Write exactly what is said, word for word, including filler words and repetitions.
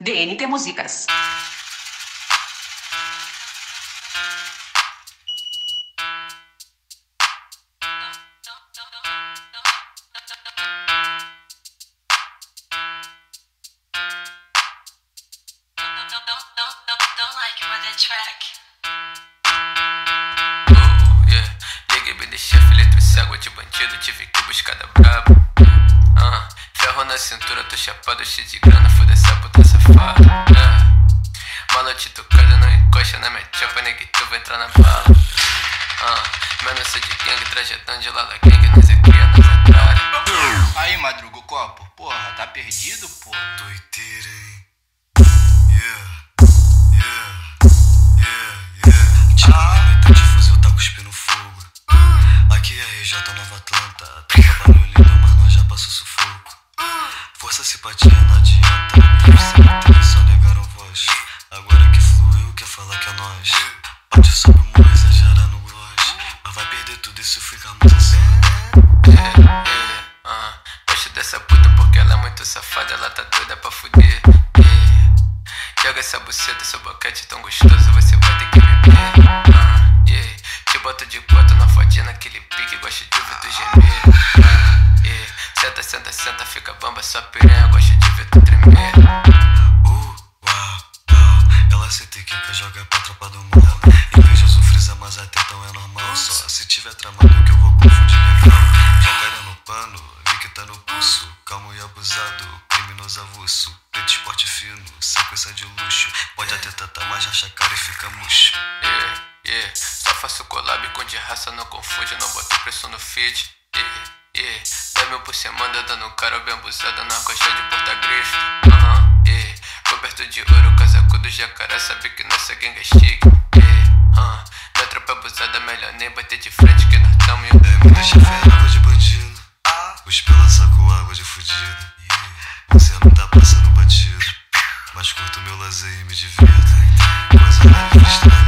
D N T Músicas. Oh, yeah. Liguei bem de chefe, letra cego de bandido, tive que buscar da braba. Ah, ferro na cintura, tô chapado, cheio de grana, foda essa puta safada. Yeah. Malote tocada, não encosta na minha chapa, nem que tu vai entrar na bala. Ah, menos sou de gangue, trajetão de lala gangue, nós é cria, nós é tralha. Aí, Madruga, o copo, porra, tá perdido, pô? Doideira, hein? Yeah, yeah, yeah, yeah. Antigamente de fuzil tá cuspindo fogo. Aqui é R J Nova Atlanta. Troca barulhinho, mas nós já passou sufoco. Força, simpatia, não adianta. Sempre só negaram voz. Agora que fluiu, quer falar que é nós. Pode sobre o morro, exagerar no gloss. Mas vai perder tudo e se ficarmos assim. Yeah, yeah, ah. Gosto dessa puta porque ela é muito safada, ela tá doida pra fuder. Yeah. Joga essa buceta, seu boquete tão gostoso, você vai ter que beber. Ah, yeah. Te boto de quatro na fodinha, naquele pique, gosto de ver tu gemer. Ah, yeah. Senta, senta, senta, fica bamba, sua piranha, gosto de ver tu tremer. Uh, uau, uau. Ela se tica, joga pra tropa do mal. Invejoso frisa, mas até então é normal. Só se tiver tramado que eu vou confundir legal. Jacaré no pano, vi que tá no pulso. Calmo e abusado, criminoso avulso. Preto esporte fino, sequência de luxo. Pode até tentar, mas racha a cara e fica murcho. Yeah, yeah. Só faço collab com de raça, não confunde, não boto preço no feed. Yeah, yeah. dez mil por semana dando cara bem abusada, na coxa de porta-grifo. Aham, yeah. Coberto de ouro, casaco do jacaré, sabe que nossa gangue é chique. Yeah, uh. Minha tropa abusada, melhor nem bater de frente que nós tamo em... É, muita chefe é água de bandido. Os pela saco água de fudido. Você não tá passando batido, mas curto meu lazer e me divirto. Coisa leve, freestyle.